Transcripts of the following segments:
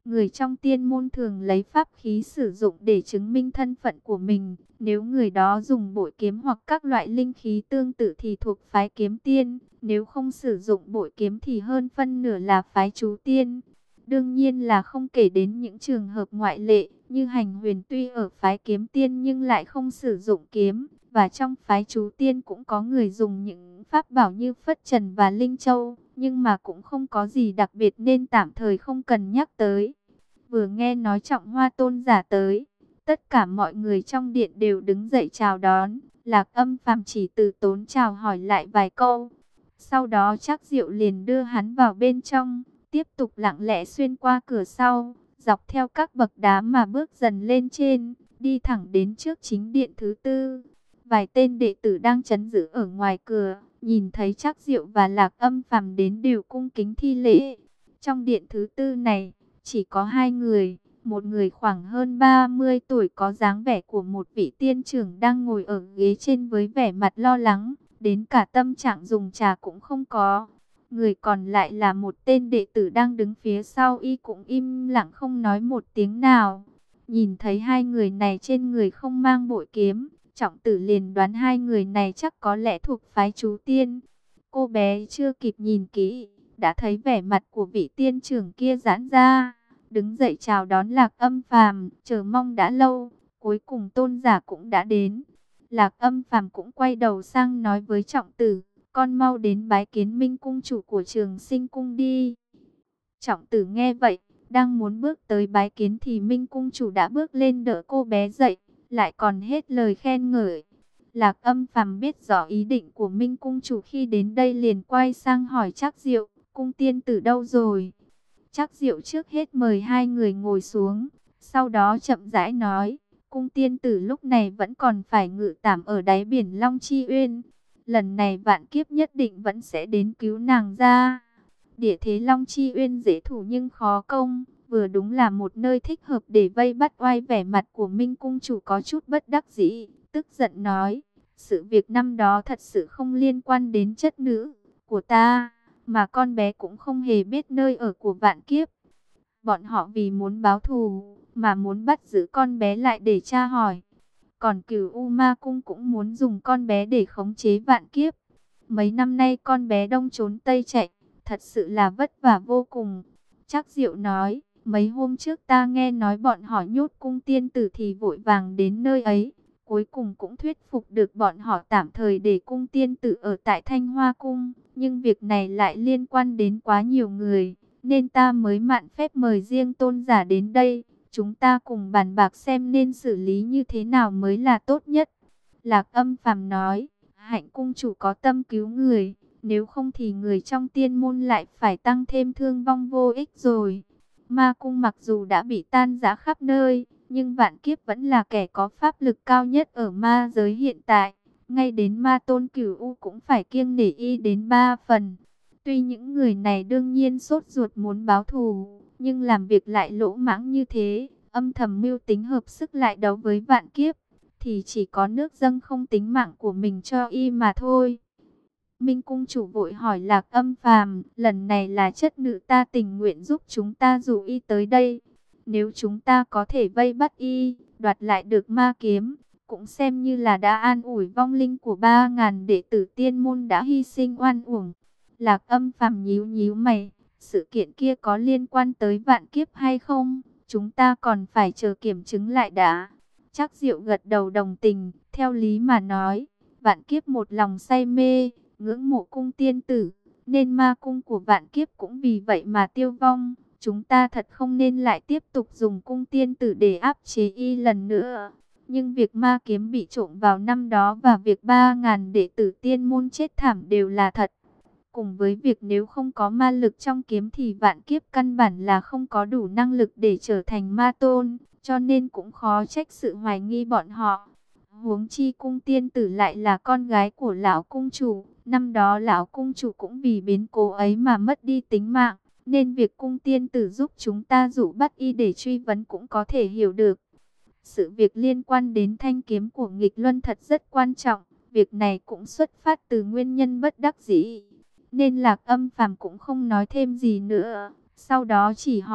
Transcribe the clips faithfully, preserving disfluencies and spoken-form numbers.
Người trong tiên môn thường lấy pháp khí sử dụng để chứng minh thân phận của mình. Nếu người đó dùng bội kiếm hoặc các loại linh khí tương tự thì thuộc phái kiếm tiên. Nếu không sử dụng bội kiếm thì hơn phân nửa là phái chú tiên. Đương nhiên là không kể đến những trường hợp ngoại lệ, như Hành Huyền tuy ở phái kiếm tiên nhưng lại không sử dụng kiếm. Và trong phái chú tiên cũng có người dùng những pháp bảo như Phất Trần và Linh Châu, nhưng mà cũng không có gì đặc biệt nên tạm thời không cần nhắc tới. Vừa nghe nói Trọng Hoa tôn giả tới, tất cả mọi người trong điện đều đứng dậy chào đón. Lạc Âm Phàm chỉ từ tốn chào hỏi lại vài câu. Sau đó Trác Diệu liền đưa hắn vào bên trong, tiếp tục lặng lẽ xuyên qua cửa sau, dọc theo các bậc đá mà bước dần lên trên, đi thẳng đến trước chính điện thứ tư. Vài tên đệ tử đang trấn giữ ở ngoài cửa, nhìn thấy Trác Diệu và Lạc Âm Phàm đến đều cung kính thi lễ. Trong điện thứ tư này, chỉ có hai người, một người khoảng hơn ba mươi tuổi có dáng vẻ của một vị tiên trưởng đang ngồi ở ghế trên với vẻ mặt lo lắng, đến cả tâm trạng dùng trà cũng không có. Người còn lại là một tên đệ tử đang đứng phía sau y cũng im lặng không nói một tiếng nào. Nhìn thấy hai người này trên người không mang bội kiếm, Trọng Tử liền đoán hai người này chắc có lẽ thuộc phái chú tiên. Cô bé chưa kịp nhìn kỹ, đã thấy vẻ mặt của vị tiên trưởng kia giãn ra, đứng dậy chào đón Lạc Âm Phàm, chờ mong đã lâu, cuối cùng tôn giả cũng đã đến. Lạc Âm Phàm cũng quay đầu sang nói với Trọng Tử, con mau đến bái kiến Minh cung chủ của Trường Sinh cung đi. Trọng Tử nghe vậy, đang muốn bước tới bái kiến thì Minh cung chủ đã bước lên đỡ cô bé dậy, lại còn hết lời khen ngợi. Lạc Âm Phàm biết rõ ý định của Minh cung chủ khi đến đây liền quay sang hỏi Trác Diệu, cung tiên tử đâu rồi? Trác Diệu trước hết mời hai người ngồi xuống, sau đó chậm rãi nói, cung tiên tử lúc này vẫn còn phải ngự tạm ở đáy biển Long Chi Uyên. Lần này vạn kiếp nhất định vẫn sẽ đến cứu nàng ra. Địa thế Long Chi Uyên dễ thủ nhưng khó công, vừa đúng là một nơi thích hợp để vây bắt oai. Vẻ mặt của Minh cung chủ có chút bất đắc dĩ, tức giận nói, sự việc năm đó thật sự không liên quan đến chất nữ của ta, mà con bé cũng không hề biết nơi ở của vạn kiếp. Bọn họ vì muốn báo thù mà muốn bắt giữ con bé lại để tra hỏi. Còn Cửu U Ma cung cũng muốn dùng con bé để khống chế vạn kiếp. Mấy năm nay con bé đông trốn tây chạy, thật sự là vất vả vô cùng. Trác Diệu nói, mấy hôm trước ta nghe nói bọn họ nhốt cung tiên tử thì vội vàng đến nơi ấy. Cuối cùng cũng thuyết phục được bọn họ tạm thời để cung tiên tử ở tại Thanh Hoa cung. Nhưng việc này lại liên quan đến quá nhiều người, nên ta mới mạn phép mời riêng tôn giả đến đây. Chúng ta cùng bàn bạc xem nên xử lý như thế nào mới là tốt nhất. Lạc Âm Phàm nói, Hạnh cung chủ có tâm cứu người, nếu không thì người trong tiên môn lại phải tăng thêm thương vong vô ích rồi. Ma cung mặc dù đã bị tan rã khắp nơi, nhưng vạn kiếp vẫn là kẻ có pháp lực cao nhất ở ma giới hiện tại. Ngay đến ma tôn Cửu U cũng phải kiêng nể y đến ba phần. Tuy những người này đương nhiên sốt ruột muốn báo thù, nhưng làm việc lại lỗ mãng như thế, âm thầm mưu tính hợp sức lại đấu với vạn kiếp, thì chỉ có nước dâng không tính mạng của mình cho y mà thôi. Minh cung chủ vội hỏi Lạc Âm Phàm, lần này là chất nữ ta tình nguyện giúp chúng ta dụ y tới đây. Nếu chúng ta có thể vây bắt y, đoạt lại được ma kiếm, cũng xem như là đã an ủi vong linh của ba ngàn đệ tử tiên môn đã hy sinh oan uổng. Lạc Âm Phàm nhíu nhíu mày, sự kiện kia có liên quan tới vạn kiếp hay không? Chúng ta còn phải chờ kiểm chứng lại đã. Trác Diệu gật đầu đồng tình, theo lý mà nói, vạn kiếp một lòng say mê, ngưỡng mộ cung tiên tử, nên ma cung của vạn kiếp cũng vì vậy mà tiêu vong. Chúng ta thật không nên lại tiếp tục dùng cung tiên tử để áp chế y lần nữa. Nhưng việc ma kiếm bị trộm vào năm đó và việc ba ngàn đệ tử tiên môn chết thảm đều là thật. Cùng với việc nếu không có ma lực trong kiếm thì vạn kiếp căn bản là không có đủ năng lực để trở thành ma tôn, cho nên cũng khó trách sự hoài nghi bọn họ. Huống chi cung tiên tử lại là con gái của lão cung chủ, năm đó lão cung chủ cũng vì biến cố ấy mà mất đi tính mạng, nên việc cung tiên tử giúp chúng ta dụ bắt y để truy vấn cũng có thể hiểu được. Sự việc liên quan đến thanh kiếm của nghịch luân thật rất quan trọng, việc này cũng xuất phát từ nguyên nhân bất đắc dĩ. Nên Lạc Âm Phàm cũng không nói thêm gì nữa, sau đó chỉ hỏi,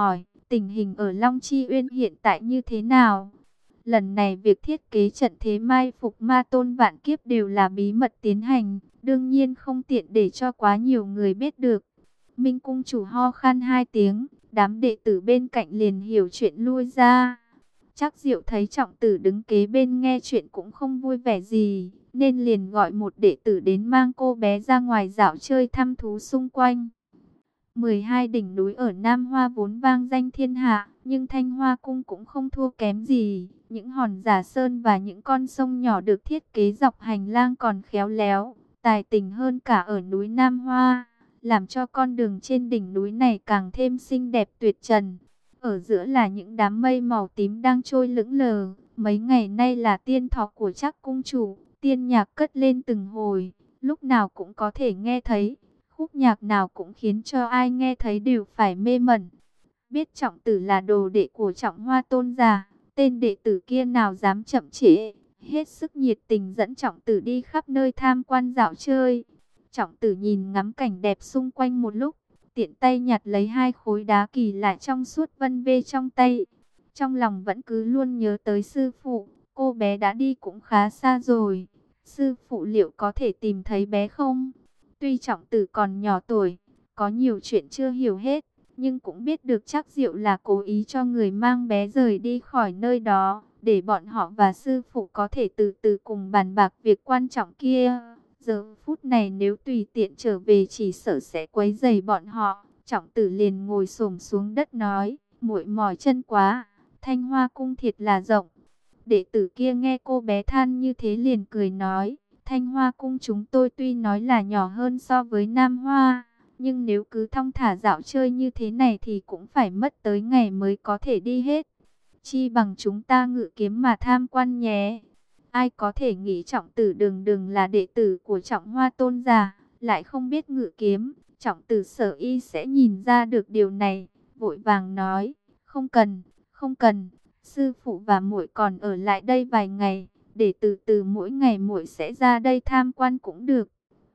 tình hình ở Long Chi Uyên hiện tại như thế nào? Lần này việc thiết kế trận thế mai phục ma tôn vạn kiếp đều là bí mật tiến hành, đương nhiên không tiện để cho quá nhiều người biết được. Minh cung chủ ho khan hai tiếng, đám đệ tử bên cạnh liền hiểu chuyện lui ra. Chắc Diệu thấy Trọng Tử đứng kế bên nghe chuyện cũng không vui vẻ gì, nên liền gọi một đệ tử đến mang cô bé ra ngoài dạo chơi thăm thú xung quanh. mười hai đỉnh núi ở Nam Hoa vốn vang danh thiên hạ, nhưng Thanh Hoa Cung cũng không thua kém gì. Những hòn giả sơn và những con sông nhỏ được thiết kế dọc hành lang còn khéo léo, tài tình hơn cả ở núi Nam Hoa, làm cho con đường trên đỉnh núi này càng thêm xinh đẹp tuyệt trần. Ở giữa là những đám mây màu tím đang trôi lững lờ, mấy ngày nay là tiên thọ của Trác cung chủ, tiên nhạc cất lên từng hồi, lúc nào cũng có thể nghe thấy. Khúc nhạc nào cũng khiến cho ai nghe thấy đều phải mê mẩn. Biết Trọng Tử là đồ đệ của Trọng Hoa tôn giả, tên đệ tử kia nào dám chậm trễ, hết sức nhiệt tình dẫn Trọng Tử đi khắp nơi tham quan dạo chơi. Trọng Tử nhìn ngắm cảnh đẹp xung quanh một lúc, tiện tay nhặt lấy hai khối đá kỳ lạ trong suốt vân vê trong tay. Trong lòng vẫn cứ luôn nhớ tới sư phụ, cô bé đã đi cũng khá xa rồi. Sư phụ liệu có thể tìm thấy bé không? Tuy Trọng Tử còn nhỏ tuổi, có nhiều chuyện chưa hiểu hết, nhưng cũng biết được chắc Diệu là cố ý cho người mang bé rời đi khỏi nơi đó, để bọn họ và sư phụ có thể từ từ cùng bàn bạc việc quan trọng kia. Giờ phút này nếu tùy tiện trở về chỉ sợ sẽ quấy rầy bọn họ. Trọng Tử liền ngồi xổm xuống đất nói, muội mỏi chân quá, Thanh Hoa cung thiệt là rộng. Đệ tử kia nghe cô bé than như thế liền cười nói, Thanh Hoa cung chúng tôi tuy nói là nhỏ hơn so với Nam Hoa, nhưng nếu cứ thong thả dạo chơi như thế này thì cũng phải mất tới ngày mới có thể đi hết. Chi bằng chúng ta ngự kiếm mà tham quan nhé. Ai có thể nghĩ Trọng Tử đường đường là đệ tử của Trọng Hoa tôn giả, lại không biết ngự kiếm. Trọng Tử sở y sẽ nhìn ra được điều này, vội vàng nói, không cần, không cần, sư phụ và muội còn ở lại đây vài ngày, để từ từ mỗi ngày muội sẽ ra đây tham quan cũng được.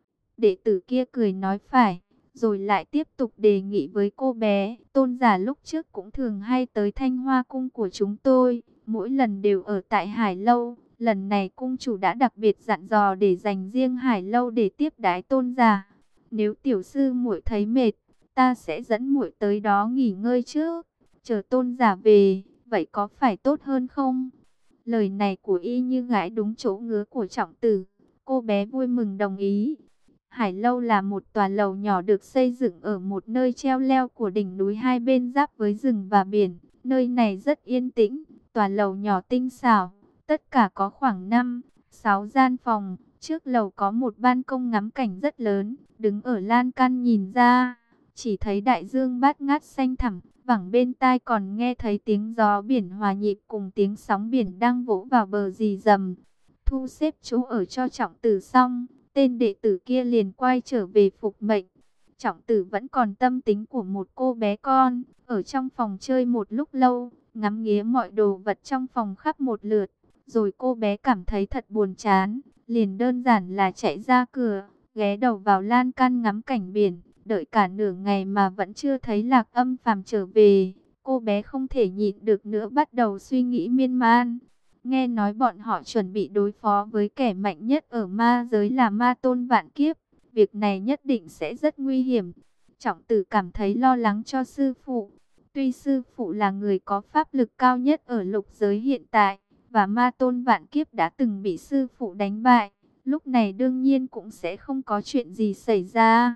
Đệ tử kia cười nói phải, rồi lại tiếp tục đề nghị với cô bé, tôn giả lúc trước cũng thường hay tới Thanh Hoa cung của chúng tôi, mỗi lần đều ở tại Hải Lâu, lần này cung chủ đã đặc biệt dặn dò để dành riêng Hải Lâu để tiếp đái tôn giả. Nếu tiểu sư muội thấy mệt, ta sẽ dẫn muội tới đó nghỉ ngơi trước, chờ tôn giả về, vậy có phải tốt hơn không? Lời này của y như gãi đúng chỗ ngứa của Trọng Tử, cô bé vui mừng đồng ý. Hải Lâu là một tòa lầu nhỏ được xây dựng ở một nơi treo leo của đỉnh núi hai bên giáp với rừng và biển. Nơi này rất yên tĩnh, tòa lầu nhỏ tinh xảo, tất cả có khoảng năm, sáu gian phòng. Trước lầu có một ban công ngắm cảnh rất lớn, đứng ở lan can nhìn ra, chỉ thấy đại dương bát ngát xanh thẳm, vẳng bên tai còn nghe thấy tiếng gió biển hòa nhịp cùng tiếng sóng biển đang vỗ vào bờ rì rầm. Thu xếp chỗ ở cho Trọng Tử xong, tên đệ tử kia liền quay trở về phục mệnh. Trọng Tử vẫn còn tâm tính của một cô bé con, ở trong phòng chơi một lúc lâu, ngắm nghía mọi đồ vật trong phòng khắp một lượt, rồi cô bé cảm thấy thật buồn chán, liền đơn giản là chạy ra cửa, ghé đầu vào lan can ngắm cảnh biển, đợi cả nửa ngày mà vẫn chưa thấy Lạc Âm Phàm trở về. Cô bé không thể nhịn được nữa, bắt đầu suy nghĩ miên man. Nghe nói bọn họ chuẩn bị đối phó với kẻ mạnh nhất ở ma giới là ma tôn vạn kiếp. Việc này nhất định sẽ rất nguy hiểm. Trọng Tử cảm thấy lo lắng cho sư phụ. Tuy sư phụ là người có pháp lực cao nhất ở lục giới hiện tại, và ma tôn vạn kiếp đã từng bị sư phụ đánh bại, lúc này đương nhiên cũng sẽ không có chuyện gì xảy ra.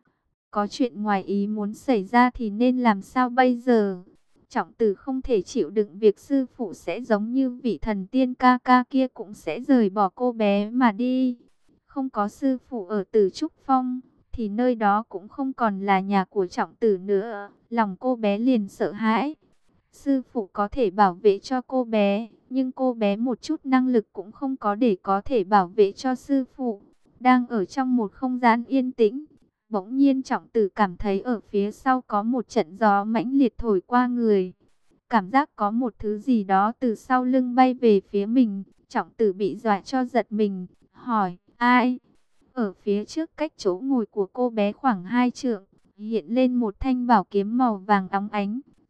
Có chuyện ngoài ý muốn xảy ra thì nên làm sao bây giờ? Trọng Tử không thể chịu đựng việc sư phụ sẽ giống như vị thần tiên ca ca kia cũng sẽ rời bỏ cô bé mà đi. Không có sư phụ ở Tử Trúc Phong, thì nơi đó cũng không còn là nhà của Trọng Tử nữa. Lòng cô bé liền sợ hãi. Sư phụ có thể bảo vệ cho cô bé, nhưng cô bé một chút năng lực cũng không có để có thể bảo vệ cho sư phụ. Đang ở trong một không gian yên tĩnh, bỗng nhiên Trọng Tử cảm thấy ở phía sau có một trận gió mãnh liệt thổi qua người. Cảm giác có một thứ gì đó từ sau lưng bay về phía mình. Trọng Tử bị dọa cho giật mình, hỏi, ai? Ở phía trước cách chỗ ngồi của cô bé khoảng hai trượng, hiện lên một thanh bảo kiếm màu vàng óng ánh,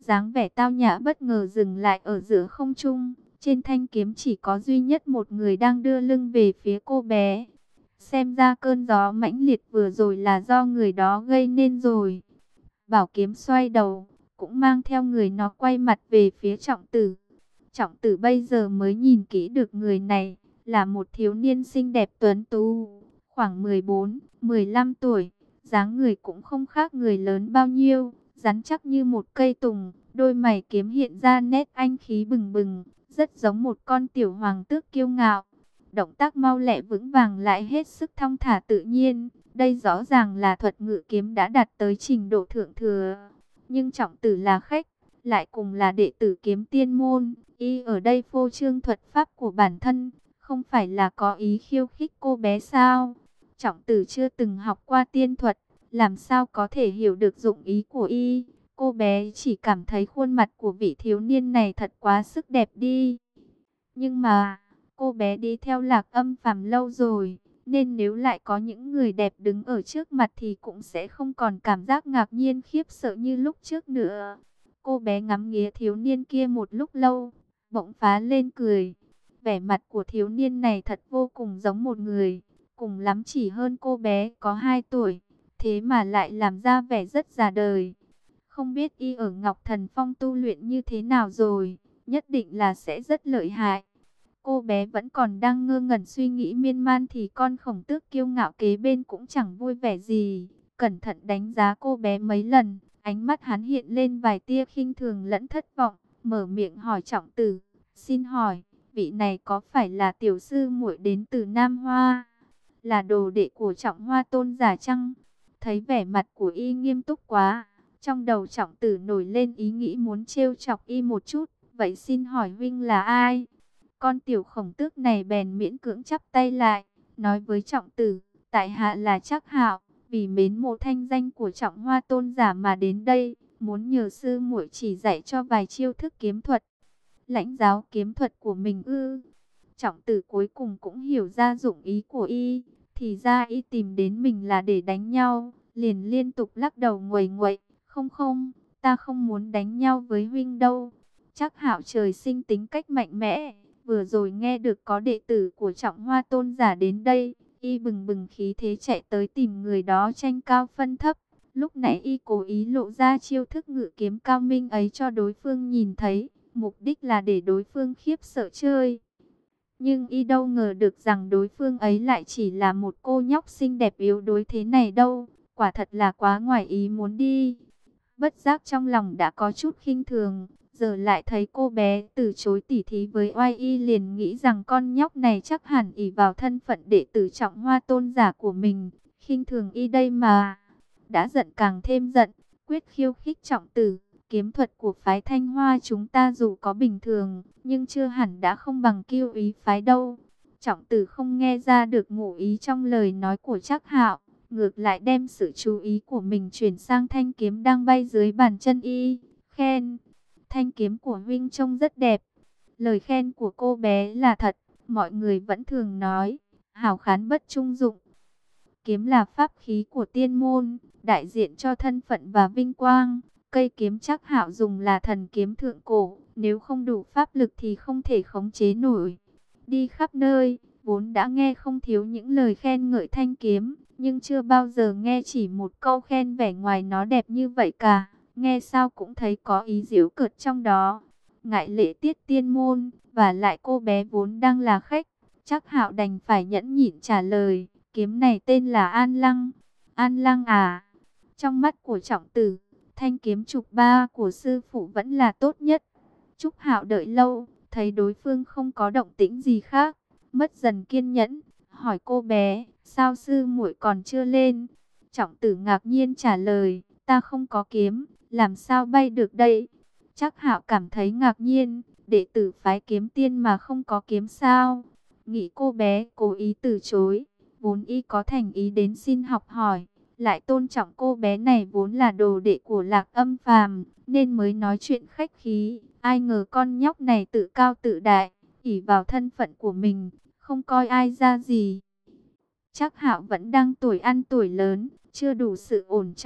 Dáng vẻ tao nhã bất ngờ dừng lại ở giữa không trung. Trên thanh kiếm chỉ có duy nhất một người đang đưa lưng về phía cô bé. Xem ra cơn gió mãnh liệt vừa rồi là do người đó gây nên rồi. Bảo kiếm xoay đầu, cũng mang theo người nó quay mặt về phía Trọng Tử. Trọng Tử bây giờ mới nhìn kỹ được người này, là một thiếu niên xinh đẹp tuấn tú, khoảng mười bốn, mười lăm tuổi, dáng người cũng không khác người lớn bao nhiêu, rắn chắc như một cây tùng, đôi mày kiếm hiện ra nét anh khí bừng bừng, rất giống một con tiểu hoàng tước kiêu ngạo. Động tác mau lẹ vững vàng lại hết sức thong thả tự nhiên, đây rõ ràng là thuật ngự kiếm đã đạt tới trình độ thượng thừa. Nhưng Trọng Tử là khách, lại cùng là đệ tử kiếm tiên môn, y ở đây phô trương thuật pháp của bản thân, không phải là có ý khiêu khích cô bé sao? Trọng Tử chưa từng học qua tiên thuật, làm sao có thể hiểu được dụng ý của y? Cô bé chỉ cảm thấy khuôn mặt của vị thiếu niên này thật quá sức đẹp đi. Nhưng mà, cô bé đi theo Lạc Âm Phàm lâu rồi, nên nếu lại có những người đẹp đứng ở trước mặt thì cũng sẽ không còn cảm giác ngạc nhiên khiếp sợ như lúc trước nữa. Cô bé ngắm nghía thiếu niên kia một lúc lâu, bỗng phá lên cười. Vẻ mặt của thiếu niên này thật vô cùng giống một người, cùng lắm chỉ hơn cô bé có hai tuổi, thế mà lại làm ra vẻ rất già đời. Không biết y ở Ngọc Thần Phong tu luyện như thế nào rồi, nhất định là sẽ rất lợi hại. Cô bé vẫn còn đang ngơ ngẩn suy nghĩ miên man thì con khổng tước kiêu ngạo kế bên cũng chẳng vui vẻ gì. Cẩn thận đánh giá cô bé mấy lần, ánh mắt hắn hiện lên vài tia khinh thường lẫn thất vọng, mở miệng hỏi Trọng Tử, xin hỏi, vị này có phải là tiểu sư muội đến từ Nam Hoa, là đồ đệ của Trọng Hoa tôn giả chăng? Thấy vẻ mặt của y nghiêm túc quá, trong đầu Trọng Tử nổi lên ý nghĩ muốn trêu chọc y một chút, vậy xin hỏi huynh là ai? Con tiểu khổng tước này bèn miễn cưỡng chắp tay lại, nói với Trọng Tử, tại hạ là Trác Hạo, vì mến mộ thanh danh của Trọng Hoa tôn giả mà đến đây, muốn nhờ sư muội chỉ dạy cho vài chiêu thức kiếm thuật. Lãnh giáo kiếm thuật của mình ư? Trọng Tử cuối cùng cũng hiểu ra dụng ý của y, thì ra y tìm đến mình là để đánh nhau, liền liên tục lắc đầu nguầy nguậy, không không, ta không muốn đánh nhau với huynh đâu. Trác Hạo trời sinh tính cách mạnh mẽ. Vừa rồi nghe được có đệ tử của Trọng Hoa tôn giả đến đây, y bừng bừng khí thế chạy tới tìm người đó tranh cao phân thấp. Lúc nãy y cố ý lộ ra chiêu thức ngự kiếm cao minh ấy cho đối phương nhìn thấy, mục đích là để đối phương khiếp sợ chơi. Nhưng y đâu ngờ được rằng đối phương ấy lại chỉ là một cô nhóc xinh đẹp yếu đuối thế này đâu, quả thật là quá ngoài ý muốn đi. Bất giác trong lòng đã có chút khinh thường. Giờ lại thấy cô bé từ chối tỉ thí với oai y, liền nghĩ rằng con nhóc này chắc hẳn ỷ vào thân phận đệ tử Trọng Hoa tôn giả của mình, khinh thường y đây mà. Đã giận càng thêm giận, quyết khiêu khích Trọng Tử, kiếm thuật của phái Thanh Hoa chúng ta dù có bình thường, nhưng chưa hẳn đã không bằng Kiêu Ý phái đâu. Trọng Tử không nghe ra được ngụ ý trong lời nói của Trác Hạo, ngược lại đem sự chú ý của mình chuyển sang thanh kiếm đang bay dưới bàn chân y, khen: thanh kiếm của huynh trông rất đẹp. Lời khen của cô bé là thật, mọi người vẫn thường nói, hảo khán bất trung dụng. Kiếm là pháp khí của tiên môn, đại diện cho thân phận và vinh quang. Cây kiếm Trác Hạo dùng là thần kiếm thượng cổ, nếu không đủ pháp lực thì không thể khống chế nổi. Đi khắp nơi, vốn đã nghe không thiếu những lời khen ngợi thanh kiếm, nhưng chưa bao giờ nghe chỉ một câu khen vẻ ngoài nó đẹp như vậy cả. Nghe sao cũng thấy có ý giễu cợt trong đó. Ngại lễ tiết tiên môn, và lại cô bé vốn đang là khách, Trác Hạo đành phải nhẫn nhịn trả lời, kiếm này tên là An Lăng. An Lăng à? Trong mắt của Trọng Tử, thanh kiếm trục ba của sư phụ vẫn là tốt nhất. Trúc Hạo đợi lâu, thấy đối phương không có động tĩnh gì khác, mất dần kiên nhẫn, hỏi cô bé, sao sư muội còn chưa lên? Trọng Tử ngạc nhiên trả lời, ta không có kiếm, làm sao bay được đây? Trác Hạo cảm thấy ngạc nhiên, đệ tử phái kiếm tiên mà không có kiếm sao? Nghĩ cô bé cố ý từ chối, vốn y có thành ý đến xin học hỏi, lại tôn trọng cô bé này vốn là đồ đệ của Lạc Âm Phàm, nên mới nói chuyện khách khí. Ai ngờ con nhóc này tự cao tự đại, ỷ vào thân phận của mình, không coi ai ra gì. Trác Hạo vẫn đang tuổi ăn tuổi lớn, chưa đủ sự ổn trọng,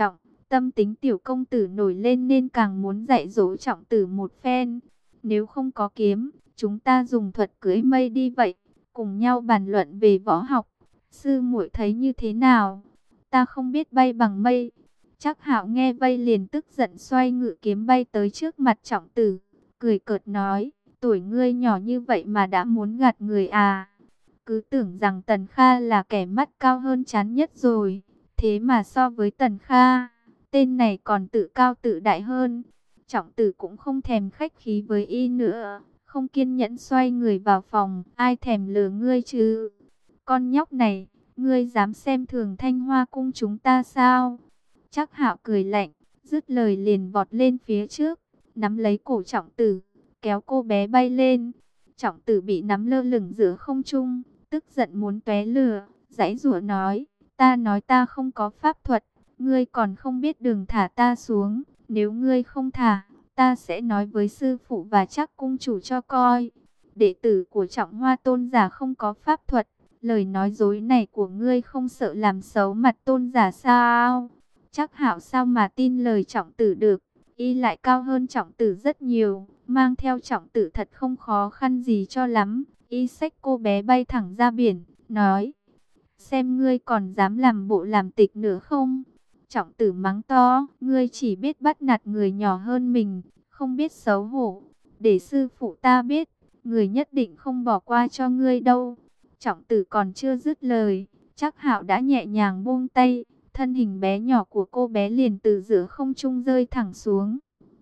Tâm tính tiểu công tử nổi lên nên càng muốn dạy dỗ trọng tử một phen. Nếu không có kiếm, chúng ta dùng thuật cưỡi mây đi vậy, cùng nhau bàn luận về võ học. Sư muội thấy như thế nào? Ta không biết bay bằng mây. Trác Hạo nghe vậy liền tức giận xoay ngự kiếm bay tới trước mặt trọng tử, cười cợt nói, tuổi ngươi nhỏ như vậy mà đã muốn gạt người à? Cứ tưởng rằng Tần Kha là kẻ mắt cao hơn chán nhất rồi, thế mà so với Tần Kha, tên này còn tự cao tự đại hơn. Trọng tử cũng không thèm khách khí với y nữa, không kiên nhẫn xoay người vào phòng, ai thèm lừa ngươi chứ? Con nhóc này, ngươi dám xem thường Thanh Hoa cung chúng ta sao? Trác Hạo cười lạnh, dứt lời liền vọt lên phía trước, nắm lấy cổ trọng tử, kéo cô bé bay lên. Trọng tử bị nắm lơ lửng giữa không trung, tức giận muốn tóe lửa, giãy giụa nói, ta nói ta không có pháp thuật, ngươi còn không biết đường thả ta xuống, nếu ngươi không thả, ta sẽ nói với sư phụ và Trác cung chủ cho coi. Đệ tử của Trọng Hoa tôn giả không có pháp thuật, lời nói dối này của ngươi không sợ làm xấu mặt tôn giả sao? Trác Hạo sao mà tin lời trọng tử được, y lại cao hơn trọng tử rất nhiều, mang theo trọng tử thật không khó khăn gì cho lắm. Y xách cô bé bay thẳng ra biển, nói, xem ngươi còn dám làm bộ làm tịch nữa không? Trọng tử mắng to, ngươi chỉ biết bắt nạt người nhỏ hơn mình, không biết xấu hổ. Để sư phụ ta biết, người nhất định không bỏ qua cho ngươi đâu. Trọng tử còn chưa dứt lời, Trác Hạo đã nhẹ nhàng buông tay, thân hình bé nhỏ của cô bé liền từ giữa không trung rơi thẳng xuống.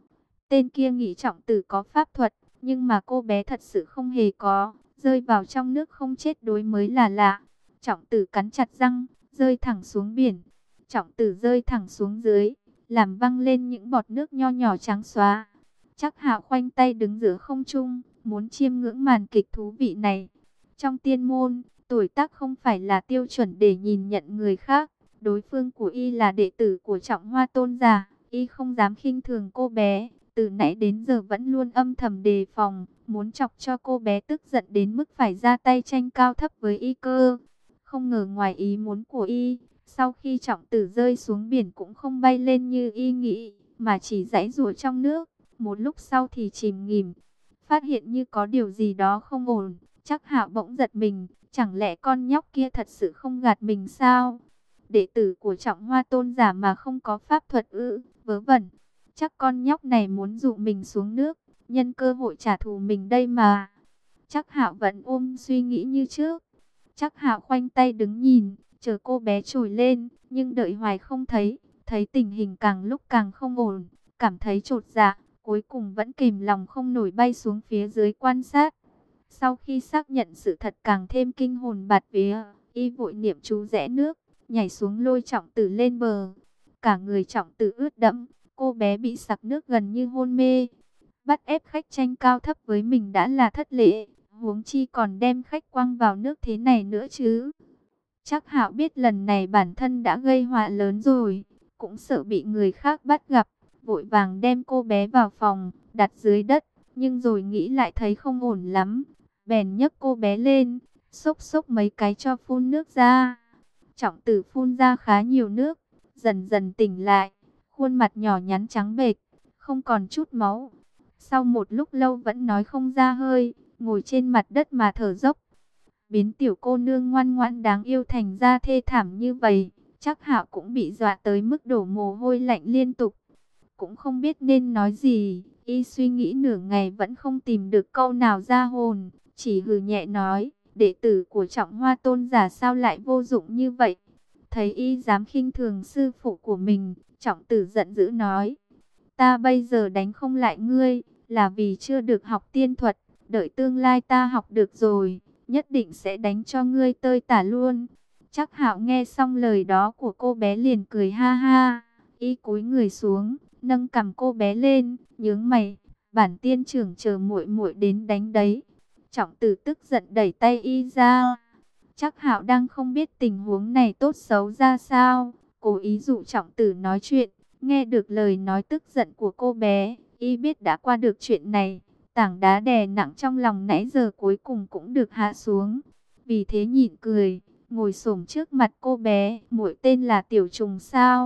Tên kia nghĩ trọng tử có pháp thuật, nhưng mà cô bé thật sự không hề có, rơi vào trong nước không chết đuối mới là lạ. Trọng tử cắn chặt răng, rơi thẳng xuống biển. Trọng tử rơi thẳng xuống dưới, làm văng lên những bọt nước nho nhỏ trắng xóa. Trác Hạo khoanh tay đứng giữa không trung, muốn chiêm ngưỡng màn kịch thú vị này. Trong tiên môn, tuổi tác không phải là tiêu chuẩn để nhìn nhận người khác. Đối phương của y là đệ tử của Trọng Hoa tôn giả, y không dám khinh thường cô bé, từ nãy đến giờ vẫn luôn âm thầm đề phòng, muốn chọc cho cô bé tức giận đến mức phải ra tay tranh cao thấp với y cơ. Không ngờ ngoài ý muốn của y, sau khi trọng tử rơi xuống biển cũng không bay lên như y nghĩ, mà chỉ giãy giụa trong nước, một lúc sau thì chìm nghỉm. Phát hiện như có điều gì đó không ổn, Trác Hạo bỗng giật mình, chẳng lẽ con nhóc kia thật sự không gạt mình sao? Đệ tử của Trọng Hoa tôn giả mà không có pháp thuật ư? Vớ vẩn, chắc con nhóc này muốn dụ mình xuống nước, nhân cơ hội trả thù mình đây mà. Trác Hạo vẫn ôm suy nghĩ như trước. Trác Hạo khoanh tay đứng nhìn, chờ cô bé trồi lên, nhưng đợi hoài không thấy, thấy tình hình càng lúc càng không ổn, cảm thấy chột dạ, cuối cùng vẫn kìm lòng không nổi bay xuống phía dưới quan sát. Sau khi xác nhận sự thật càng thêm kinh hồn bạt vía, y vội niệm chú rẽ nước, nhảy xuống lôi trọng tử lên bờ. Cả người trọng tử ướt đẫm, cô bé bị sặc nước gần như hôn mê. Bắt ép khách tranh cao thấp với mình đã là thất lễ, huống chi còn đem khách quăng vào nước thế này nữa chứ. Trác Hạo biết lần này bản thân đã gây họa lớn rồi, cũng sợ bị người khác bắt gặp, vội vàng đem cô bé vào phòng, đặt dưới đất, nhưng rồi nghĩ lại thấy không ổn lắm, bèn nhấc cô bé lên, xốc xốc mấy cái cho phun nước ra. Trọng tử phun ra khá nhiều nước, dần dần tỉnh lại, khuôn mặt nhỏ nhắn trắng bệch, không còn chút máu. Sau một lúc lâu vẫn nói không ra hơi, ngồi trên mặt đất mà thở dốc. Biến tiểu cô nương ngoan ngoãn đáng yêu thành ra thê thảm như vậy, Trác Hạo cũng bị dọa tới mức đổ mồ hôi lạnh liên tục. Cũng không biết nên nói gì, y suy nghĩ nửa ngày vẫn không tìm được câu nào ra hồn, chỉ hừ nhẹ nói, đệ tử của Trọng Hoa tôn giả sao lại vô dụng như vậy. Thấy y dám khinh thường sư phụ của mình, Trọng tử giận dữ nói, ta bây giờ đánh không lại ngươi, là vì chưa được học tiên thuật, đợi tương lai ta học được rồi, nhất định sẽ đánh cho ngươi tơi tả luôn. Trác Hạo nghe xong lời đó của cô bé liền cười ha ha, y cúi người xuống, nâng cằm cô bé lên, nhướng mày, bản tiên trưởng chờ muội muội đến đánh đấy. Trọng tử tức giận đẩy tay y ra. Trác Hạo đang không biết tình huống này tốt xấu ra sao, cố ý dụ trọng tử nói chuyện, nghe được lời nói tức giận của cô bé, y biết đã qua được chuyện này, tảng đá đè nặng trong lòng nãy giờ cuối cùng cũng được hạ xuống. Vì thế nhịn cười, ngồi xổm trước mặt cô bé, muội tên là Tiểu Trùng sao?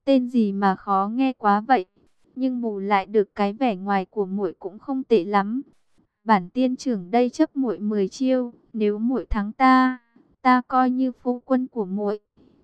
tên gì mà khó nghe quá vậy. Nhưng bù lại được cái vẻ ngoài của muội cũng không tệ lắm. Bản tiên trưởng đây chấp muội mười chiêu, nếu muội thắng ta, ta coi như phu quân của muội.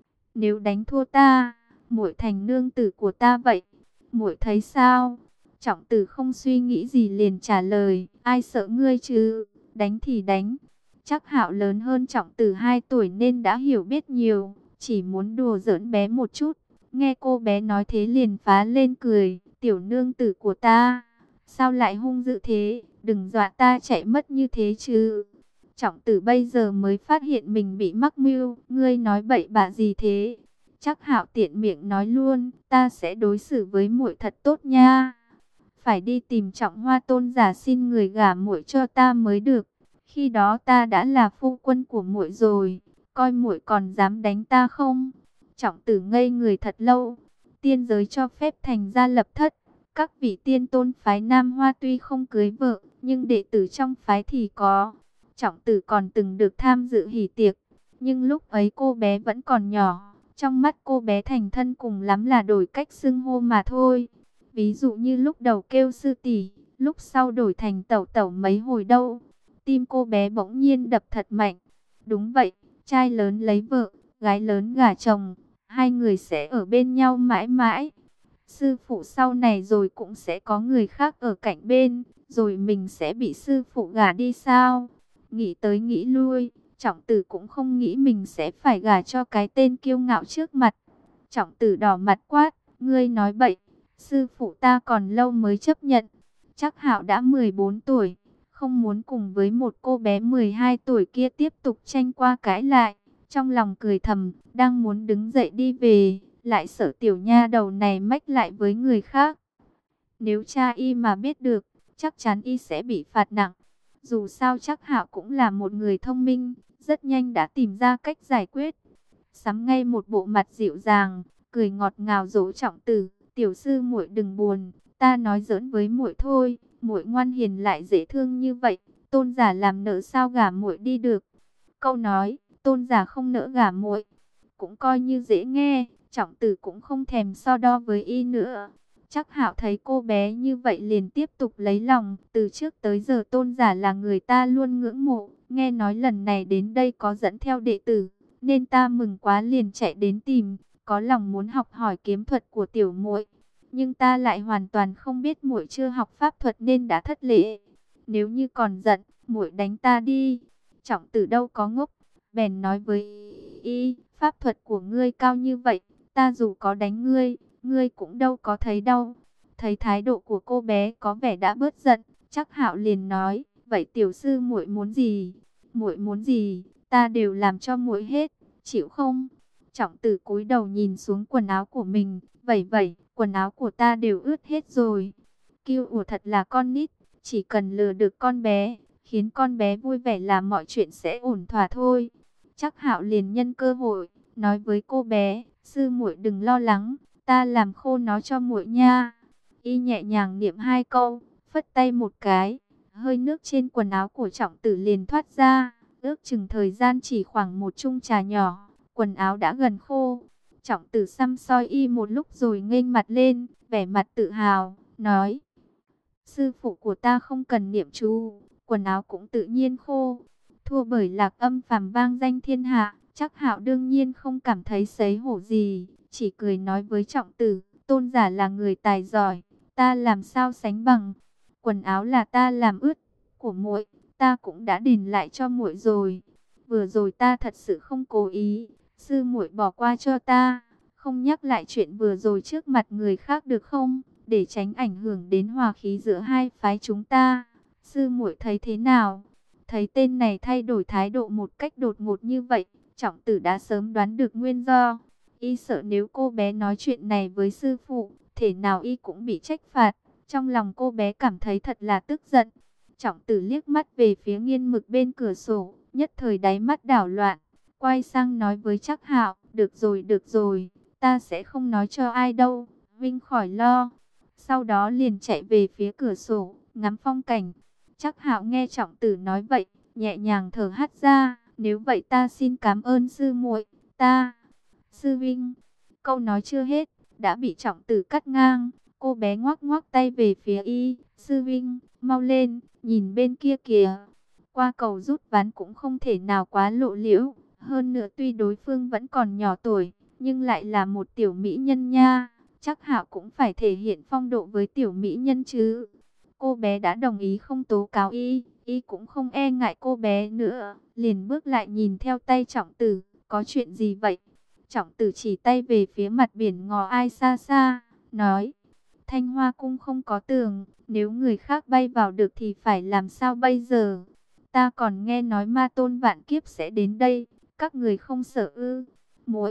Nếu đánh thua ta, muội thành nương tử của ta vậy. Muội thấy sao? Trọng Tử không suy nghĩ gì liền trả lời, ai sợ ngươi chứ, đánh thì đánh. Chắc Hạo lớn hơn Trọng Tử hai tuổi nên đã hiểu biết nhiều, chỉ muốn đùa giỡn bé một chút. Nghe cô bé nói thế liền phá lên cười, tiểu nương tử của ta, sao lại hung dữ thế, đừng dọa ta chạy mất như thế chứ. Trọng Tử bây giờ mới phát hiện mình bị mắc mưu, ngươi nói bậy bạ gì thế? Chắc Hạo tiện miệng nói luôn, ta sẽ đối xử với muội thật tốt nha. Phải đi tìm Trọng Hoa tôn giả xin người gả muội cho ta mới được. Khi đó ta đã là phu quân của muội rồi, coi muội còn dám đánh ta không? Trọng Tử ngây người thật lâu. Tiên giới cho phép thành gia lập thất. Các vị tiên tôn phái Nam Hoa tuy không cưới vợ, nhưng đệ tử trong phái thì có. Trọng Tử còn từng được tham dự hỷ tiệc, nhưng lúc ấy cô bé vẫn còn nhỏ. Trong mắt cô bé thành thân cùng lắm là đổi cách xưng hô mà thôi. Ví dụ như lúc đầu kêu sư tỷ, lúc sau đổi thành tẩu tẩu mấy hồi đâu. Tim cô bé bỗng nhiên đập thật mạnh. Đúng vậy, trai lớn lấy vợ, gái lớn gả chồng, hai người sẽ ở bên nhau mãi mãi. Sư phụ sau này rồi cũng sẽ có người khác ở cạnh bên, rồi mình sẽ bị sư phụ gả đi sao? Nghĩ tới nghĩ lui, Trọng Tử cũng không nghĩ mình sẽ phải gả cho cái tên kiêu ngạo trước mặt. Trọng Tử đỏ mặt quát, ngươi nói bậy, sư phụ ta còn lâu mới chấp nhận. Chắc Hạo đã mười bốn tuổi, không muốn cùng với một cô bé mười hai tuổi kia tiếp tục tranh qua cãi lại. Trong lòng cười thầm, đang muốn đứng dậy đi về, lại sợ tiểu nha đầu này mách lại với người khác. Nếu cha y mà biết được, chắc chắn y sẽ bị phạt nặng. Dù sao chắc Hạo cũng là một người thông minh, rất nhanh đã tìm ra cách giải quyết. Sắm ngay một bộ mặt dịu dàng, cười ngọt ngào dỗ Trọng Tử, "Tiểu sư muội đừng buồn, ta nói giỡn với muội thôi, muội ngoan hiền lại dễ thương như vậy, tôn giả làm nỡ sao gả muội đi được." Câu nói tôn giả không nỡ gả muội cũng coi như dễ nghe, Trọng Tử cũng không thèm so đo với y nữa. Chắc Hạo thấy cô bé như vậy liền tiếp tục lấy lòng, từ trước tới giờ tôn giả là người ta luôn ngưỡng mộ, nghe nói lần này đến đây có dẫn theo đệ tử, nên ta mừng quá liền chạy đến tìm, có lòng muốn học hỏi kiếm thuật của tiểu muội, nhưng ta lại hoàn toàn không biết muội chưa học pháp thuật nên đã thất lễ. Nếu như còn giận, muội đánh ta đi. Trọng Tử đâu có ngốc, bèn nói với y, pháp thuật của ngươi cao như vậy, ta dù có đánh ngươi, ngươi cũng đâu có thấy đau. Thấy thái độ của cô bé có vẻ đã bớt giận, chắc Hạo liền nói, vậy tiểu sư muội muốn gì? Muội muốn gì, ta đều làm cho muội hết, chịu không? Trọng Tử cúi đầu nhìn xuống quần áo của mình, vậy vậy, quần áo của ta đều ướt hết rồi. Kiêu ủa thật là con nít, chỉ cần lừa được con bé, khiến con bé vui vẻ là mọi chuyện sẽ ổn thỏa thôi. Chắc Hạo liền nhân cơ hội, nói với cô bé, sư muội đừng lo lắng, ta làm khô nó cho muội nha. Y nhẹ nhàng niệm hai câu, phất tay một cái, hơi nước trên quần áo của Trọng Tử liền thoát ra, ước chừng thời gian chỉ khoảng một chung trà nhỏ, quần áo đã gần khô. Trọng Tử săm soi y một lúc rồi nghênh mặt lên, vẻ mặt tự hào, nói, sư phụ của ta không cần niệm chú, quần áo cũng tự nhiên khô. Thua bởi Lạc Âm phàm vang danh thiên hạ, chắc Hạo đương nhiên không cảm thấy xấu hổ gì, chỉ cười nói với Trọng Tử, tôn giả là người tài giỏi, ta làm sao sánh bằng. Quần áo là ta làm ướt của muội, ta cũng đã đền lại cho muội rồi. Vừa rồi ta thật sự không cố ý, sư muội bỏ qua cho ta, không nhắc lại chuyện vừa rồi trước mặt người khác được không, để tránh ảnh hưởng đến hòa khí giữa hai phái chúng ta. Sư muội thấy thế nào? Thấy tên này thay đổi thái độ một cách đột ngột như vậy, Trọng Tử đã sớm đoán được nguyên do. Y sợ nếu cô bé nói chuyện này với sư phụ, thể nào y cũng bị trách phạt. Trong lòng cô bé cảm thấy thật là tức giận. Trọng Tử liếc mắt về phía nghiên mực bên cửa sổ, nhất thời đáy mắt đảo loạn. Quay sang nói với Trác Hạo, được rồi được rồi, ta sẽ không nói cho ai đâu, Vinh khỏi lo. Sau đó liền chạy về phía cửa sổ, ngắm phong cảnh. Trác Hạo nghe Trọng Tử nói vậy, nhẹ nhàng thở hắt ra, nếu vậy ta xin cảm ơn sư muội, ta. Sư Vinh, câu nói chưa hết, đã bị Trọng Tử cắt ngang. Cô bé ngoắc ngoắc tay về phía y, sư vinh, mau lên, nhìn bên kia kìa. Qua cầu rút ván cũng không thể nào quá lộ liễu, hơn nữa tuy đối phương vẫn còn nhỏ tuổi, nhưng lại là một tiểu mỹ nhân nha, chắc Hạo cũng phải thể hiện phong độ với tiểu mỹ nhân chứ. Cô bé đã đồng ý không tố cáo y, y cũng không e ngại cô bé nữa, liền bước lại nhìn theo tay Trọng Tử, có chuyện gì vậy? Trọng Tử chỉ tay về phía mặt biển ngò ai xa xa, nói, Thanh Hoa Cung không có tường, nếu người khác bay vào được thì phải làm sao bây giờ? Ta còn nghe nói ma tôn vạn kiếp sẽ đến đây, các người không sợ ư? Muội.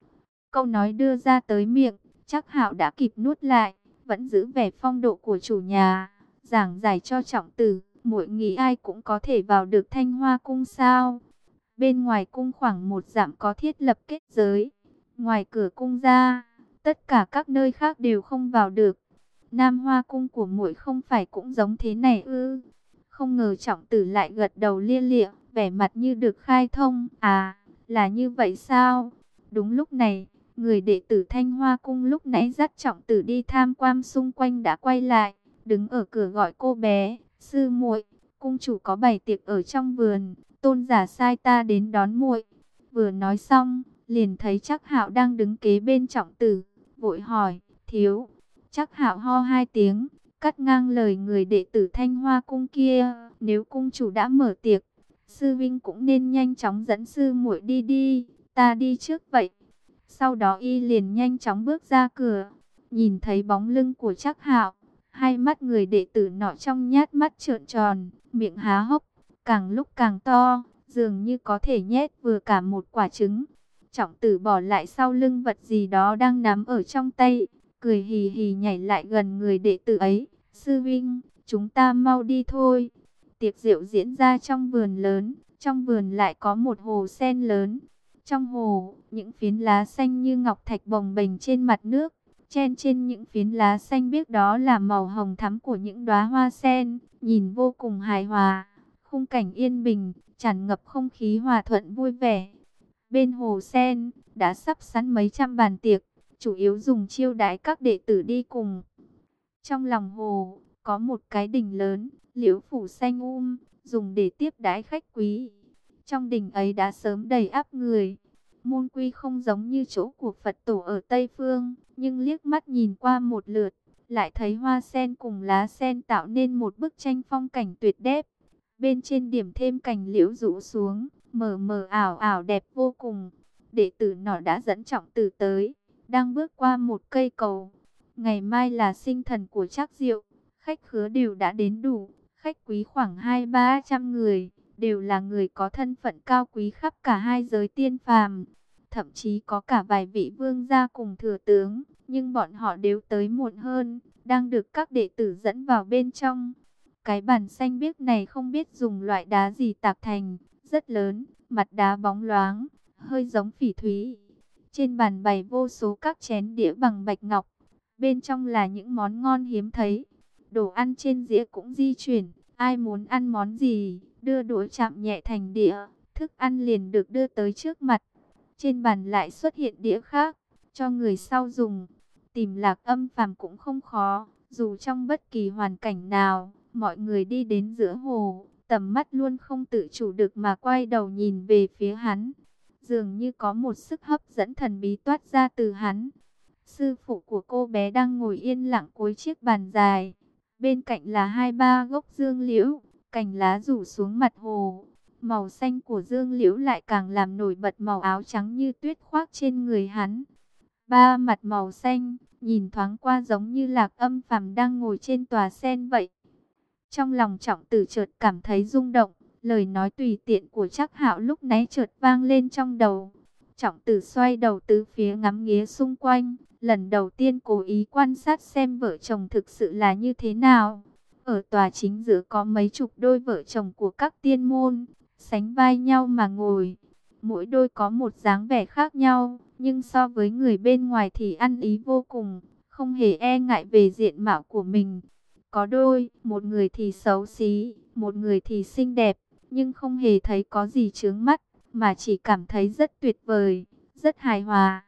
Câu nói đưa ra tới miệng, chắc Hạo đã kịp nuốt lại, vẫn giữ vẻ phong độ của chủ nhà, giảng giải cho Trọng Tử, muội nghĩ ai cũng có thể vào được Thanh Hoa Cung sao? Bên ngoài cung khoảng một dặm có thiết lập kết giới, ngoài cửa cung ra, tất cả các nơi khác đều không vào được. Nam Hoa Cung của muội không phải cũng giống thế này ư? Không ngờ Trọng Tử lại gật đầu lia lịa, vẻ mặt như được khai thông. À, là như vậy sao? Đúng lúc này, người đệ tử Thanh Hoa Cung lúc nãy dắt Trọng Tử đi tham quan xung quanh đã quay lại, đứng ở cửa gọi cô bé, sư muội, cung chủ có bày tiệc ở trong vườn, tôn giả sai ta đến đón muội. Vừa nói xong, liền thấy Trác Hạo đang đứng kế bên Trọng Tử, vội hỏi, thiếu. Trác Hạo ho hai tiếng, cắt ngang lời người đệ tử Thanh Hoa Cung kia, nếu cung chủ đã mở tiệc, sư vinh cũng nên nhanh chóng dẫn sư muội đi đi, ta đi trước vậy. Sau đó y liền nhanh chóng bước ra cửa, nhìn thấy bóng lưng của Trác Hạo, hai mắt người đệ tử nọ trong nhát mắt trợn tròn, miệng há hốc, càng lúc càng to, dường như có thể nhét vừa cả một quả trứng. Trọng Tử bỏ lại sau lưng vật gì đó đang nắm ở trong tay, cười hì hì nhảy lại gần người đệ tử ấy. Sư vinh, chúng ta mau đi thôi. Tiệc rượu diễn ra trong vườn lớn, trong vườn lại có một hồ sen lớn. Trong hồ, những phiến lá xanh như ngọc thạch bồng bềnh trên mặt nước. Chen trên những phiến lá xanh biếc đó là màu hồng thắm của những đóa hoa sen, nhìn vô cùng hài hòa. Khung cảnh yên bình, tràn ngập không khí hòa thuận vui vẻ. Bên hồ sen, đã sắp sẵn mấy trăm bàn tiệc, chủ yếu dùng chiêu đãi các đệ tử đi cùng. Trong lòng hồ, có một cái đình lớn, liễu phủ xanh um, dùng để tiếp đãi khách quý. Trong đình ấy đã sớm đầy ắp người. Môn quy không giống như chỗ của Phật tổ ở Tây Phương, nhưng liếc mắt nhìn qua một lượt, lại thấy hoa sen cùng lá sen tạo nên một bức tranh phong cảnh tuyệt đẹp. Bên trên điểm thêm cành liễu rũ xuống, mờ mờ ảo ảo đẹp vô cùng. Đệ tử nọ đã dẫn Trọng Tử tới, đang bước qua một cây cầu. Ngày mai là sinh thần của Trác Diệu, khách khứa đều đã đến đủ, khách quý khoảng hai ba trăm người, đều là người có thân phận cao quý khắp cả hai giới tiên phàm. Thậm chí có cả vài vị vương gia cùng thừa tướng, nhưng bọn họ đều tới muộn hơn, đang được các đệ tử dẫn vào bên trong. Cái bàn xanh biếc này không biết dùng loại đá gì tạc thành, rất lớn, mặt đá bóng loáng, hơi giống phỉ thúy. Trên bàn bày vô số các chén đĩa bằng bạch ngọc, bên trong là những món ngon hiếm thấy. Đồ ăn trên dĩa cũng di chuyển, ai muốn ăn món gì, đưa đũa chạm nhẹ thành đĩa, thức ăn liền được đưa tới trước mặt. Trên bàn lại xuất hiện đĩa khác, cho người sau dùng. Tìm Lạc Âm Phàm cũng không khó, dù trong bất kỳ hoàn cảnh nào, mọi người đi đến giữa hồ, tầm mắt luôn không tự chủ được mà quay đầu nhìn về phía hắn. Dường như có một sức hấp dẫn thần bí toát ra từ hắn. Sư phụ của cô bé đang ngồi yên lặng cuối chiếc bàn dài. Bên cạnh là hai ba gốc dương liễu, cành lá rủ xuống mặt hồ. Màu xanh của dương liễu lại càng làm nổi bật màu áo trắng như tuyết khoác trên người hắn. Ba mặt màu xanh, nhìn thoáng qua giống như Lạc Âm Phàm đang ngồi trên tòa sen vậy. Trong lòng Trọng Tử chợt cảm thấy rung động, lời nói tùy tiện của Trác Hạo lúc nãy chợt vang lên trong đầu. Trọng Tử xoay đầu tứ phía ngắm nghía xung quanh, lần đầu tiên cố ý quan sát xem vợ chồng thực sự là như thế nào. Ở tòa chính giữa có mấy chục đôi vợ chồng của các tiên môn, sánh vai nhau mà ngồi. Mỗi đôi có một dáng vẻ khác nhau, nhưng so với người bên ngoài thì ăn ý vô cùng, không hề e ngại về diện mạo của mình. Có đôi, một người thì xấu xí, một người thì xinh đẹp, nhưng không hề thấy có gì chướng mắt, mà chỉ cảm thấy rất tuyệt vời, rất hài hòa.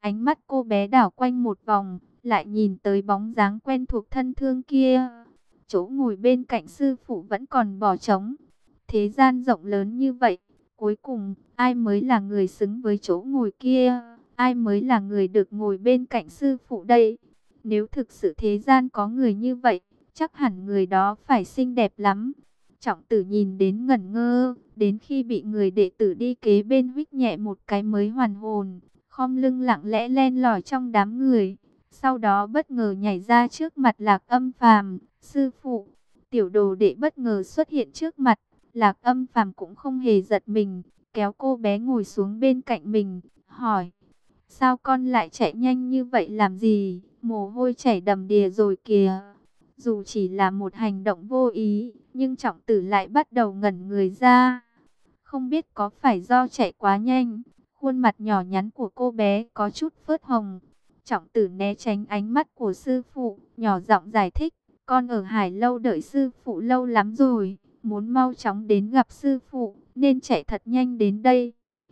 Ánh mắt cô bé đảo quanh một vòng, lại nhìn tới bóng dáng quen thuộc thân thương kia. Chỗ ngồi bên cạnh sư phụ vẫn còn bỏ trống. Thế gian rộng lớn như vậy, cuối cùng ai mới là người xứng với chỗ ngồi kia? Ai mới là người được ngồi bên cạnh sư phụ đây? Nếu thực sự thế gian có người như vậy, chắc hẳn người đó phải xinh đẹp lắm. Trọng Tử nhìn đến ngẩn ngơ, đến khi bị người đệ tử đi kế bên huých nhẹ một cái mới hoàn hồn, khom lưng lặng lẽ len lỏi trong đám người. Sau đó bất ngờ nhảy ra trước mặt Lạc Âm Phàm. Sư phụ, tiểu đồ đệ bất ngờ xuất hiện trước mặt. Lạc Âm Phàm cũng không hề giật mình, kéo cô bé ngồi xuống bên cạnh mình, hỏi: sao con lại chạy nhanh như vậy làm gì? Mồ hôi chảy đầm đìa rồi kìa. Dù chỉ là một hành động vô ý, nhưng Trọng Tử lại bắt đầu ngẩn người ra. Không biết có phải do chạy quá nhanh, khuôn mặt nhỏ nhắn của cô bé có chút phớt hồng. Trọng Tử né tránh ánh mắt của sư phụ, nhỏ giọng giải thích: con ở Hải Lâu đợi sư phụ lâu lắm rồi, muốn mau chóng đến gặp sư phụ, nên chạy thật nhanh đến đây.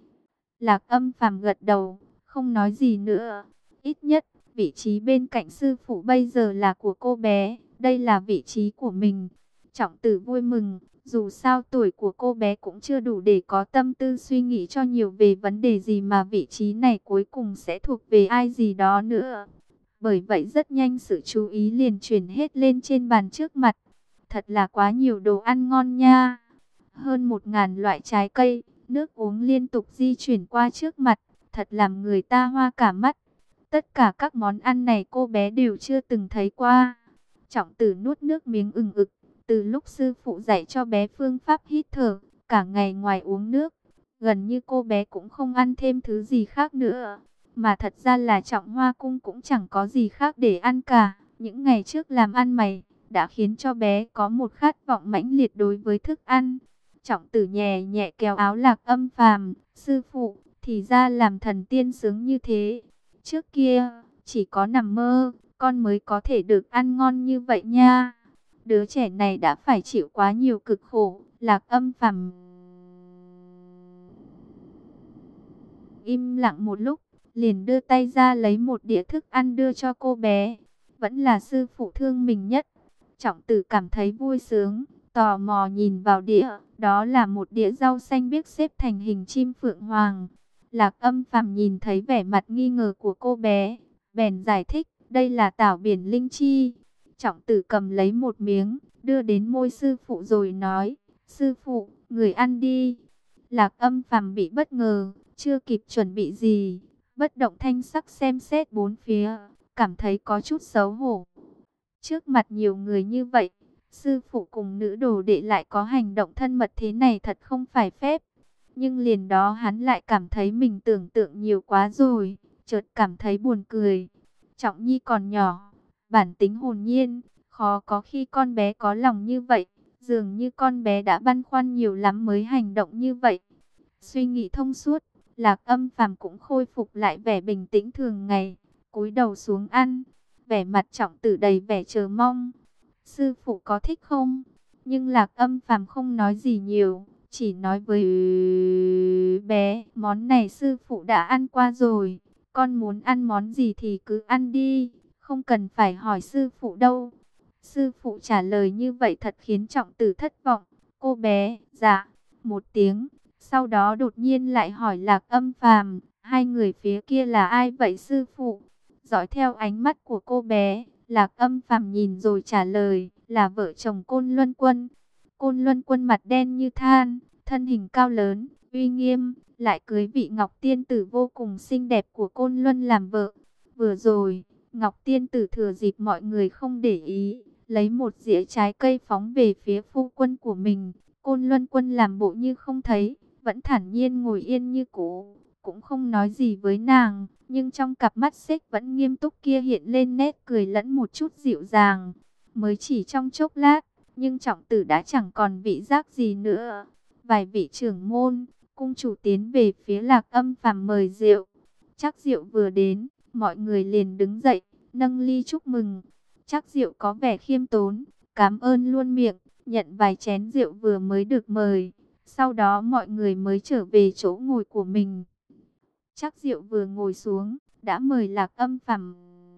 Lạc Âm Phàm gật đầu, không nói gì nữa. Ít nhất, vị trí bên cạnh sư phụ bây giờ là của cô bé, đây là vị trí của mình. Trọng Tử vui mừng, dù sao tuổi của cô bé cũng chưa đủ để có tâm tư suy nghĩ cho nhiều về vấn đề gì mà vị trí này cuối cùng sẽ thuộc về ai gì đó nữa. Bởi vậy rất nhanh sự chú ý liền chuyển hết lên trên bàn trước mặt. Thật là quá nhiều đồ ăn ngon nha. Hơn một ngàn loại trái cây, nước uống liên tục di chuyển qua trước mặt, thật làm người ta hoa cả mắt. Tất cả các món ăn này cô bé đều chưa từng thấy qua. Trọng Tử nuốt nước miếng ừng ực. Từ lúc sư phụ dạy cho bé phương pháp hít thở, cả ngày ngoài uống nước, gần như cô bé cũng không ăn thêm thứ gì khác nữa. Mà thật ra là Trọng Hoa Cung cũng chẳng có gì khác để ăn cả. Những ngày trước làm ăn mày đã khiến cho bé có một khát vọng mãnh liệt đối với thức ăn. Trọng Tử nhẹ nhẹ kéo áo Lạc Âm Phàm. Sư phụ, thì ra làm thần tiên sướng như thế. Trước kia, chỉ có nằm mơ, con mới có thể được ăn ngon như vậy nha. Đứa trẻ này đã phải chịu quá nhiều cực khổ. Lạc Âm Phàm im lặng một lúc, liền đưa tay ra lấy một đĩa thức ăn đưa cho cô bé. Vẫn là sư phụ thương mình nhất. Trọng Tử cảm thấy vui sướng, tò mò nhìn vào đĩa. Đó là một đĩa rau xanh biếc xếp thành hình chim phượng hoàng. Lạc Âm Phàm nhìn thấy vẻ mặt nghi ngờ của cô bé, bèn giải thích: đây là tảo biển linh chi. Trọng Tử cầm lấy một miếng, đưa đến môi sư phụ rồi nói: sư phụ, người ăn đi. Lạc Âm Phàm bị bất ngờ, chưa kịp chuẩn bị gì, bất động thanh sắc xem xét bốn phía, cảm thấy có chút xấu hổ. Trước mặt nhiều người như vậy, sư phụ cùng nữ đồ đệ lại có hành động thân mật thế này thật không phải phép. Nhưng liền đó hắn lại cảm thấy mình tưởng tượng nhiều quá rồi, chợt cảm thấy buồn cười. Trọng Nhi còn nhỏ, bản tính hồn nhiên, khó có khi con bé có lòng như vậy. Dường như con bé đã băn khoăn nhiều lắm mới hành động như vậy. Suy nghĩ thông suốt, Lạc Âm Phàm cũng khôi phục lại vẻ bình tĩnh thường ngày, cúi đầu xuống ăn. Vẻ mặt Trọng Tử đầy vẻ chờ mong. Sư phụ có thích không? Nhưng Lạc Âm Phàm không nói gì nhiều, chỉ nói với bé: món này sư phụ đã ăn qua rồi, con muốn ăn món gì thì cứ ăn đi, không cần phải hỏi sư phụ đâu. Sư phụ trả lời như vậy thật khiến Trọng Tử thất vọng. Cô bé dạ một tiếng, sau đó đột nhiên lại hỏi Lạc Âm Phàm: hai người phía kia là ai vậy sư phụ? Dõi theo ánh mắt của cô bé, Lạc Âm Phàm nhìn rồi trả lời: là vợ chồng Côn Luân Quân. Côn Luân Quân mặt đen như than, thân hình cao lớn, uy nghiêm, lại cưới vị Ngọc Tiên Tử vô cùng xinh đẹp của Côn Luân làm vợ. Vừa rồi, Ngọc Tiên Tử thừa dịp mọi người không để ý, lấy một dĩa trái cây phóng về phía phu quân của mình. Côn Luân Quân làm bộ như không thấy, vẫn thản nhiên ngồi yên như cũ, cũng không nói gì với nàng, nhưng trong cặp mắt xích vẫn nghiêm túc kia hiện lên nét cười lẫn một chút dịu dàng. Mới chỉ trong chốc lát, nhưng Trọng Tử đã chẳng còn vị giác gì nữa. Vài vị trưởng môn, cung chủ tiến về phía Lạc Âm Phàm mời rượu. Chắc rượu vừa đến, mọi người liền đứng dậy, nâng ly chúc mừng. Chắc rượu có vẻ khiêm tốn, cảm ơn luôn miệng, nhận vài chén rượu vừa mới được mời. Sau đó mọi người mới trở về chỗ ngồi của mình. Chắc rượu vừa ngồi xuống, đã mời Lạc Âm Phàm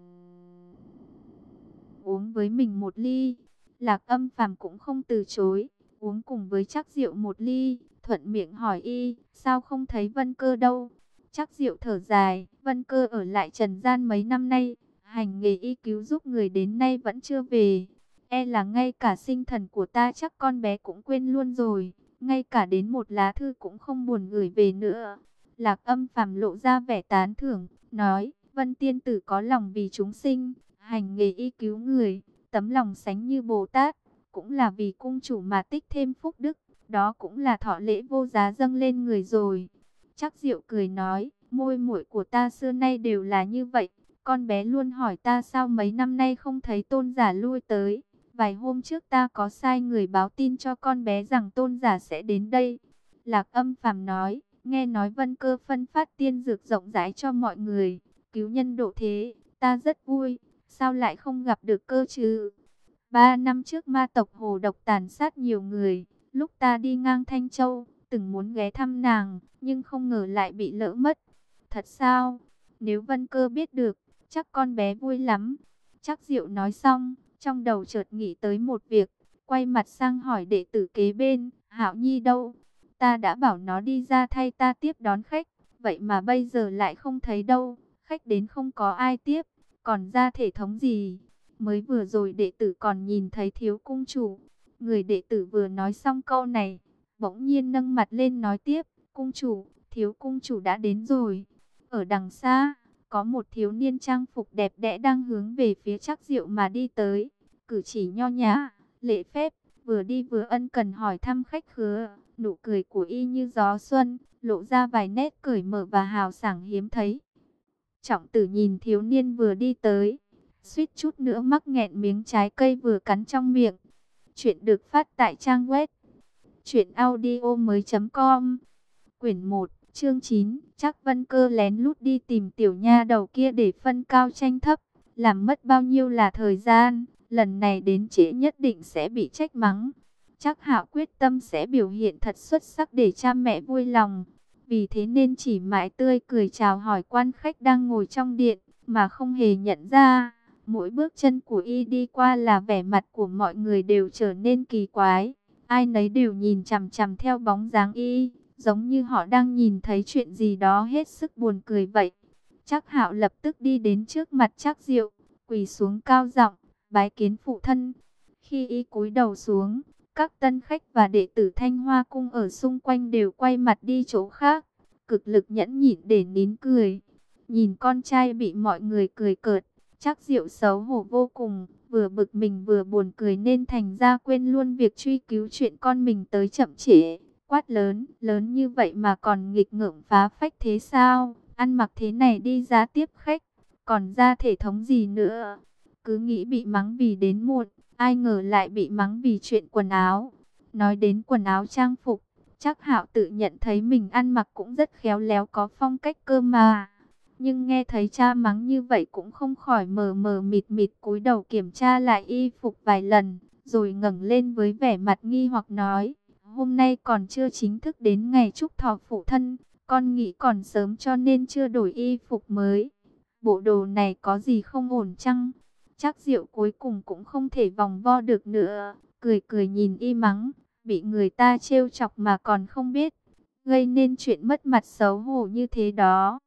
uống với mình một ly. Lạc Âm Phàm cũng không từ chối, uống cùng với Trác Diệu một ly, thuận miệng hỏi y, sao không thấy Vân Cơ đâu? Trác Diệu thở dài, Vân Cơ ở lại trần gian mấy năm nay, hành nghề y cứu giúp người đến nay vẫn chưa về. E là ngay cả sinh thần của ta chắc con bé cũng quên luôn rồi, ngay cả đến một lá thư cũng không buồn gửi về nữa. Lạc Âm Phàm lộ ra vẻ tán thưởng, nói, Vân tiên tử có lòng vì chúng sinh, hành nghề y cứu người, tấm lòng sánh như Bồ Tát, cũng là vì cung chủ mà tích thêm phúc đức, đó cũng là thọ lễ vô giá dâng lên người rồi. Trác Diệu cười nói, môi muội của ta xưa nay đều là như vậy, con bé luôn hỏi ta sao mấy năm nay không thấy tôn giả lui tới. Vài hôm trước ta có sai người báo tin cho con bé rằng tôn giả sẽ đến đây. Lạc Âm Phàm nói, nghe nói Vân Cơ phân phát tiên dược rộng rãi cho mọi người, cứu nhân độ thế, ta rất vui, sao lại không gặp được cơ chứ? Ba năm trước ma tộc Hồ Độc tàn sát nhiều người, lúc ta đi ngang Thanh Châu, từng muốn ghé thăm nàng, nhưng không ngờ lại bị lỡ mất. Thật sao? Nếu Vân Cơ biết được, chắc con bé vui lắm. Trác Diệu nói xong, trong đầu chợt nghĩ tới một việc, quay mặt sang hỏi đệ tử kế bên, Hạo Nhi đâu? Ta đã bảo nó đi ra thay ta tiếp đón khách, vậy mà bây giờ lại không thấy đâu, khách đến không có ai tiếp, còn ra thể thống gì? Mới vừa rồi đệ tử còn nhìn thấy thiếu cung chủ. Người đệ tử vừa nói xong câu này, bỗng nhiên nâng mặt lên nói tiếp, cung chủ, thiếu cung chủ đã đến rồi. Ở đằng xa, có một thiếu niên trang phục đẹp đẽ đang hướng về phía Trác Diệu mà đi tới, cử chỉ nho nhã, lễ phép, vừa đi vừa ân cần hỏi thăm khách khứa, nụ cười của y như gió xuân, lộ ra vài nét cởi mở và hào sảng hiếm thấy. Trọng Tử nhìn thiếu niên vừa đi tới, suýt chút nữa mắc nghẹn miếng trái cây vừa cắn trong miệng. Chuyện được phát tại trang web truyện audio mới chấm com. Quyển một, chương chín, chắc Vân Cơ lén lút đi tìm tiểu nha đầu kia để phân cao tranh thấp, làm mất bao nhiêu là thời gian, lần này đến trễ nhất định sẽ bị trách mắng. Chắc Hạo quyết tâm sẽ biểu hiện thật xuất sắc để cha mẹ vui lòng. Vì thế nên chỉ mãi tươi cười chào hỏi quan khách đang ngồi trong điện, mà không hề nhận ra, mỗi bước chân của y đi qua là vẻ mặt của mọi người đều trở nên kỳ quái. Ai nấy đều nhìn chằm chằm theo bóng dáng y, giống như họ đang nhìn thấy chuyện gì đó hết sức buồn cười vậy. Trác Hạo lập tức đi đến trước mặt Trác Diệu, quỳ xuống cao giọng, bái kiến phụ thân. Khi y cúi đầu xuống, các tân khách và đệ tử Thanh Hoa cung ở xung quanh đều quay mặt đi chỗ khác, cực lực nhẫn nhịn để nín cười. Nhìn con trai bị mọi người cười cợt, Trác Diệu xấu hổ vô cùng, vừa bực mình vừa buồn cười nên thành ra quên luôn việc truy cứu chuyện con mình tới chậm trễ. Quát lớn, lớn như vậy mà còn nghịch ngợm phá phách thế sao? Ăn mặc thế này đi ra tiếp khách, còn ra thể thống gì nữa? Cứ nghĩ bị mắng vì đến muộn, ai ngờ lại bị mắng vì chuyện quần áo. Nói đến quần áo trang phục, Trác Hạo tự nhận thấy mình ăn mặc cũng rất khéo léo có phong cách cơ mà. Nhưng nghe thấy cha mắng như vậy cũng không khỏi mờ mờ mịt mịt cúi đầu kiểm tra lại y phục vài lần, rồi ngẩng lên với vẻ mặt nghi hoặc nói, hôm nay còn chưa chính thức đến ngày chúc thọ phụ thân, con nghĩ còn sớm cho nên chưa đổi y phục mới. Bộ đồ này có gì không ổn chăng? Trác Diệu cuối cùng cũng không thể vòng vo được nữa, cười cười nhìn y mắng, bị người ta trêu chọc mà còn không biết, gây nên chuyện mất mặt xấu hổ như thế đó.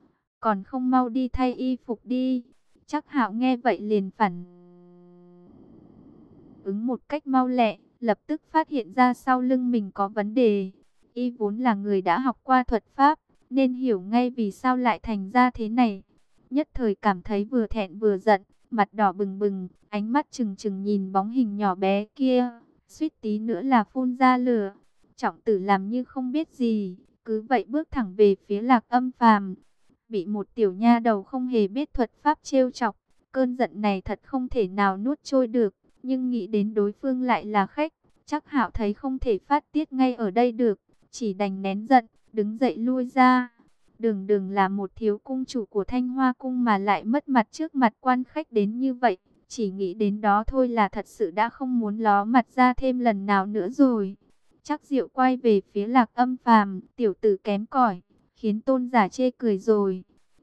Còn không mau đi thay y phục đi. Trác Hạo nghe vậy liền phản ứng một cách mau lẹ, lập tức phát hiện ra sau lưng mình có vấn đề. Y vốn là người đã học qua thuật pháp, nên hiểu ngay vì sao lại thành ra thế này. Nhất thời cảm thấy vừa thẹn vừa giận, mặt đỏ bừng bừng, ánh mắt trừng trừng nhìn bóng hình nhỏ bé kia, suýt tí nữa là phun ra lửa. Trọng Tử làm như không biết gì, cứ vậy bước thẳng về phía Lạc Âm Phàm. Bị một tiểu nha đầu không hề biết thuật pháp trêu chọc, cơn giận này thật không thể nào nuốt trôi được, nhưng nghĩ đến đối phương lại là khách, Trác Hạo thấy không thể phát tiết ngay ở đây được, chỉ đành nén giận, đứng dậy lui ra. Đường đường là một thiếu cung chủ của Thanh Hoa cung mà lại mất mặt trước mặt quan khách đến như vậy, chỉ nghĩ đến đó thôi là thật sự đã không muốn ló mặt ra thêm lần nào nữa rồi. Trác Diệu quay về phía Lạc Âm Phàm, tiểu tử kém cỏi, khiến tôn giả chê cười rồi.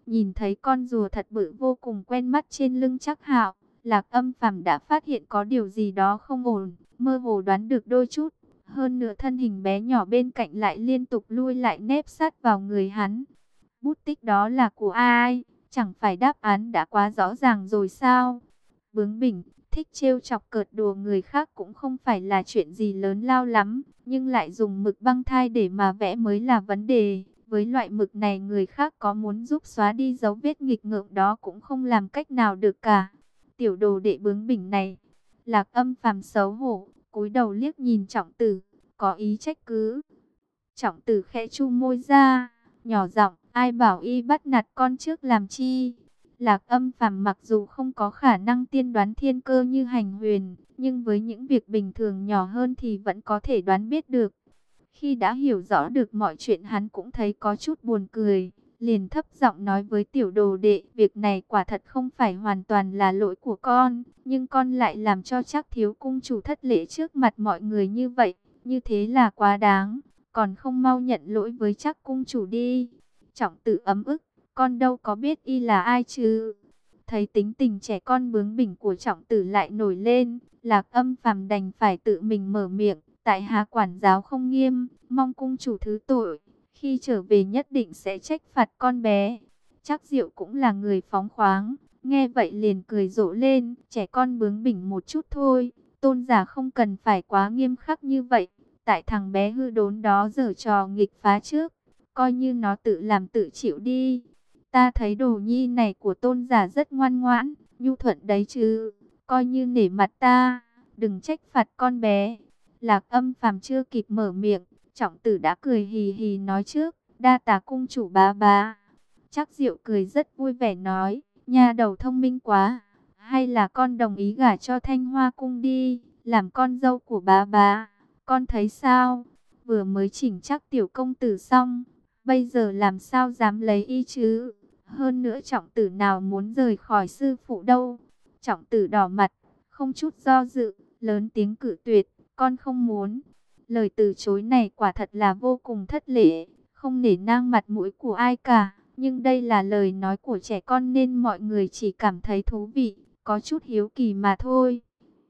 Nhìn thấy con rùa thật bự vô cùng quen mắt trên lưng Trác Hạo, Lạc Âm Phàm đã phát hiện có điều gì đó không ổn, mơ hồ đoán được đôi chút. Hơn nữa thân hình bé nhỏ bên cạnh lại liên tục lui lại nép sát vào người hắn. Bút tích đó là của ai? Chẳng phải đáp án đã quá rõ ràng rồi sao? Bướng bỉnh, thích trêu chọc cợt đùa người khác cũng không phải là chuyện gì lớn lao lắm, nhưng lại dùng mực băng thai để mà vẽ mới là vấn đề. Với loại mực này người khác có muốn giúp xóa đi dấu vết nghịch ngợm đó cũng không làm cách nào được cả. Tiểu đồ đệ bướng bỉnh này. Lạc Âm Phàm xấu hổ, cúi đầu liếc nhìn Trọng Tử, có ý trách cứ. Trọng Tử khẽ chu môi ra, nhỏ giọng, ai bảo y bắt nạt con trước làm chi? Lạc Âm Phàm mặc dù không có khả năng tiên đoán thiên cơ như Hành Huyền, nhưng với những việc bình thường nhỏ hơn thì vẫn có thể đoán biết được. Khi đã hiểu rõ được mọi chuyện hắn cũng thấy có chút buồn cười, liền thấp giọng nói với tiểu đồ đệ, việc này quả thật không phải hoàn toàn là lỗi của con, nhưng con lại làm cho Trác thiếu cung chủ thất lễ trước mặt mọi người như vậy, như thế là quá đáng, còn không mau nhận lỗi với Trác cung chủ đi. Trọng Tử ấm ức, con đâu có biết y là ai chứ. Thấy tính tình trẻ con bướng bỉnh của Trọng Tử lại nổi lên, Lạc Âm Phàm đành phải tự mình mở miệng, tại hạ quản giáo không nghiêm, mong cung chủ thứ tội, khi trở về nhất định sẽ trách phạt con bé. Trác Diệu cũng là người phóng khoáng, nghe vậy liền cười rộ lên, trẻ con bướng bỉnh một chút thôi, tôn giả không cần phải quá nghiêm khắc như vậy, tại thằng bé hư đốn đó giở trò nghịch phá trước, coi như nó tự làm tự chịu đi. Ta thấy đồ nhi này của tôn giả rất ngoan ngoãn, nhu thuận đấy chứ, coi như nể mặt ta, đừng trách phạt con bé. Lạc Âm Phàm chưa kịp mở miệng, Trọng Tử đã cười hì hì nói trước, đa tạ cung chủ bá bá. Trác Diệu cười rất vui vẻ nói, nha đầu thông minh quá, hay là con đồng ý gả cho Thanh Hoa cung đi, làm con dâu của bá bá, con thấy sao? Vừa mới chỉnh chắc tiểu công tử xong, bây giờ làm sao dám lấy y chứ? Hơn nữa Trọng Tử nào muốn rời khỏi sư phụ đâu. Trọng Tử đỏ mặt, không chút do dự, lớn tiếng cự tuyệt, con không muốn. Lời từ chối này quả thật là vô cùng thất lễ, không nể nang mặt mũi của ai cả. Nhưng đây là lời nói của trẻ con nên mọi người chỉ cảm thấy thú vị, có chút hiếu kỳ mà thôi.